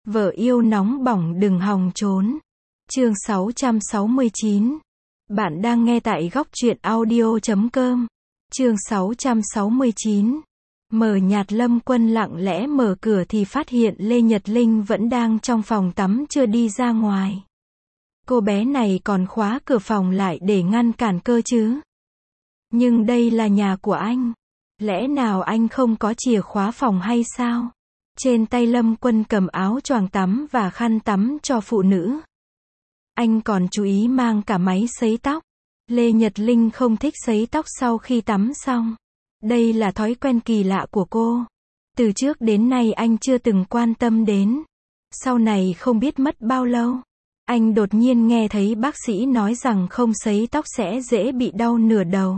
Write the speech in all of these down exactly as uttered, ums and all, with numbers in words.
Vợ yêu nóng bỏng đừng hòng trốn. Chương sáu trăm sáu mươi chín. Bạn đang nghe tại góc truyện audio chấm com. Chương sáu trăm sáu mươi chín. Mờ nhạt. Lâm Quân lặng lẽ mở cửa thì phát hiện Lê Nhật Linh vẫn đang trong phòng tắm chưa đi ra ngoài. Cô bé này còn khóa cửa phòng lại để ngăn cản cơ chứ. Nhưng đây là nhà của anh. Lẽ nào anh không có chìa khóa phòng hay sao? Trên tay Lâm Quân cầm áo choàng tắm và khăn tắm cho phụ nữ. Anh còn chú ý mang cả máy sấy tóc. Lê Nhật Linh không thích sấy tóc sau khi tắm xong. Đây là thói quen kỳ lạ của cô. Từ trước đến nay anh chưa từng quan tâm đến. Sau này không biết mất bao lâu, anh đột nhiên nghe thấy bác sĩ nói rằng không sấy tóc sẽ dễ bị đau nửa đầu.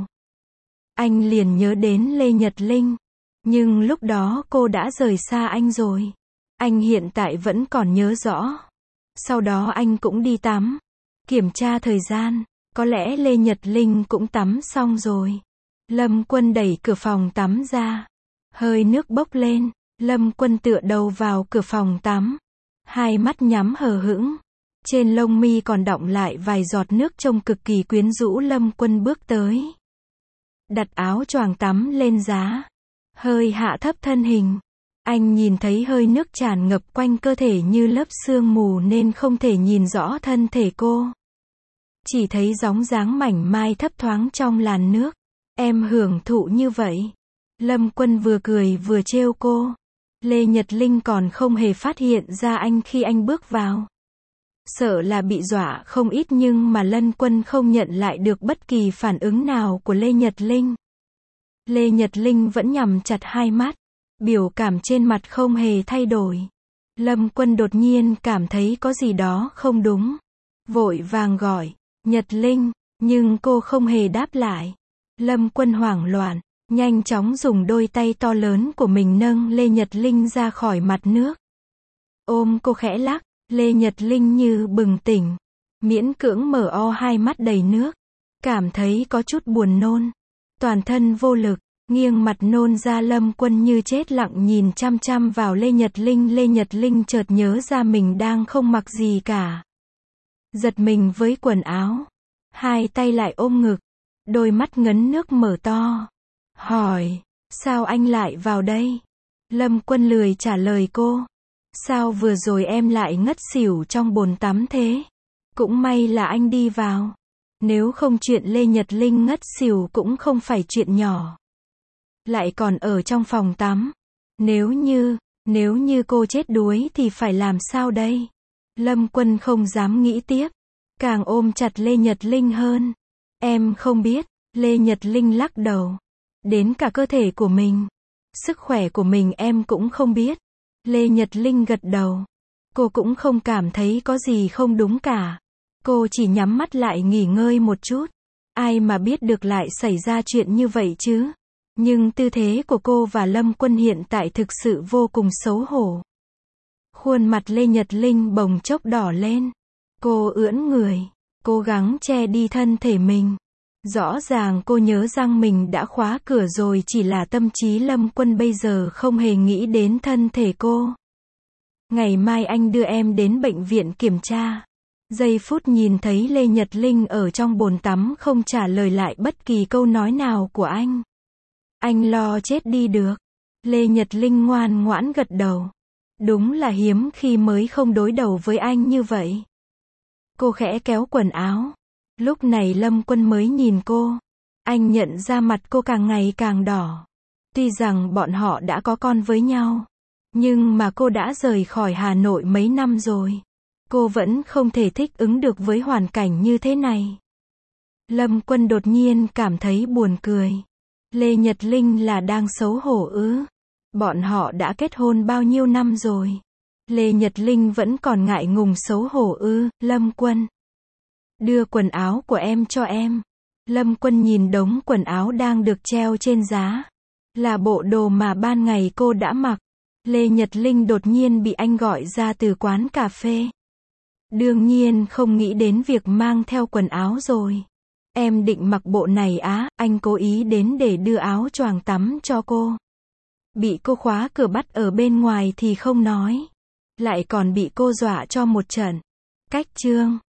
Anh liền nhớ đến Lê Nhật Linh. Nhưng lúc đó cô đã rời xa anh rồi. Anh hiện tại vẫn còn nhớ rõ. Sau đó anh cũng đi tắm. Kiểm tra thời gian. Có lẽ Lê Nhật Linh cũng tắm xong rồi. Lâm Quân đẩy cửa phòng tắm ra. Hơi nước bốc lên. Lâm Quân tựa đầu vào cửa phòng tắm. Hai mắt nhắm hờ hững. Trên lông mi còn đọng lại vài giọt nước trông cực kỳ quyến rũ. Lâm Quân bước tới. Đặt áo choàng tắm lên giá. Hơi hạ thấp thân hình. Anh nhìn thấy hơi nước tràn ngập quanh cơ thể như lớp sương mù nên không thể nhìn rõ thân thể cô. Chỉ thấy bóng dáng mảnh mai thấp thoáng trong làn nước. Em hưởng thụ như vậy. Lâm Quân vừa cười vừa trêu cô. Lê Nhật Linh còn không hề phát hiện ra anh khi anh bước vào. Sợ là bị dọa không ít nhưng mà Lâm Quân không nhận lại được bất kỳ phản ứng nào của Lê Nhật Linh. Lê Nhật Linh vẫn nhắm chặt hai mắt. Biểu cảm trên mặt không hề thay đổi. Lâm Quân đột nhiên cảm thấy có gì đó không đúng. Vội vàng gọi, Nhật Linh, nhưng cô không hề đáp lại. Lâm Quân hoảng loạn, nhanh chóng dùng đôi tay to lớn của mình nâng Lê Nhật Linh ra khỏi mặt nước. Ôm cô khẽ lắc, Lê Nhật Linh như bừng tỉnh. Miễn cưỡng mở o hai mắt đầy nước. Cảm thấy có chút buồn nôn. Toàn thân vô lực, nghiêng mặt nôn ra. Lâm Quân như chết lặng nhìn chăm chăm vào Lê Nhật Linh. Lê Nhật Linh chợt nhớ ra mình đang không mặc gì cả. Giật mình với quần áo. Hai tay lại ôm ngực. Đôi mắt ngấn nước mở to. Hỏi, sao anh lại vào đây? Lâm Quân lười trả lời cô. Sao vừa rồi em lại ngất xỉu trong bồn tắm thế? Cũng may là anh đi vào. Nếu không chuyện Lê Nhật Linh ngất xỉu cũng không phải chuyện nhỏ. Lại còn ở trong phòng tắm. Nếu như, nếu như cô chết đuối thì phải làm sao đây? Lâm Quân không dám nghĩ tiếp. Càng ôm chặt Lê Nhật Linh hơn. Em không biết. Lê Nhật Linh lắc đầu. Đến cả cơ thể của mình. Sức khỏe của mình em cũng không biết. Lê Nhật Linh gật đầu. Cô cũng không cảm thấy có gì không đúng cả. Cô chỉ nhắm mắt lại nghỉ ngơi một chút. Ai mà biết được lại xảy ra chuyện như vậy chứ. Nhưng tư thế của cô và Lâm Quân hiện tại thực sự vô cùng xấu hổ. Khuôn mặt Lê Nhật Linh bồng chốc đỏ lên. Cô ưỡn người, cố gắng che đi thân thể mình. Rõ ràng cô nhớ rằng mình đã khóa cửa rồi, chỉ là tâm trí Lâm Quân bây giờ không hề nghĩ đến thân thể cô. Ngày mai anh đưa em đến bệnh viện kiểm tra. Giây phút nhìn thấy Lê Nhật Linh ở trong bồn tắm không trả lời lại bất kỳ câu nói nào của anh. Anh lo chết đi được. Lê Nhật Linh ngoan ngoãn gật đầu. Đúng là hiếm khi mới không đối đầu với anh như vậy. Cô khẽ kéo quần áo. Lúc này Lâm Quân mới nhìn cô. Anh nhận ra mặt cô càng ngày càng đỏ. Tuy rằng bọn họ đã có con với nhau. Nhưng mà cô đã rời khỏi Hà Nội mấy năm rồi. Cô vẫn không thể thích ứng được với hoàn cảnh như thế này. Lâm Quân đột nhiên cảm thấy buồn cười. Lê Nhật Linh là đang xấu hổ ư? Bọn họ đã kết hôn bao nhiêu năm rồi? Lê Nhật Linh vẫn còn ngại ngùng xấu hổ ư? Lâm Quân, đưa quần áo của em cho em. Lâm Quân nhìn đống quần áo đang được treo trên giá. Là bộ đồ mà ban ngày cô đã mặc. Lê Nhật Linh đột nhiên bị anh gọi ra từ quán cà phê. Đương nhiên không nghĩ đến việc mang theo quần áo rồi. Em định mặc bộ này á? Anh cố ý đến để đưa áo choàng tắm cho cô. Bị cô khóa cửa bắt ở bên ngoài thì không nói. Lại còn bị cô dọa cho một trận. Cách chương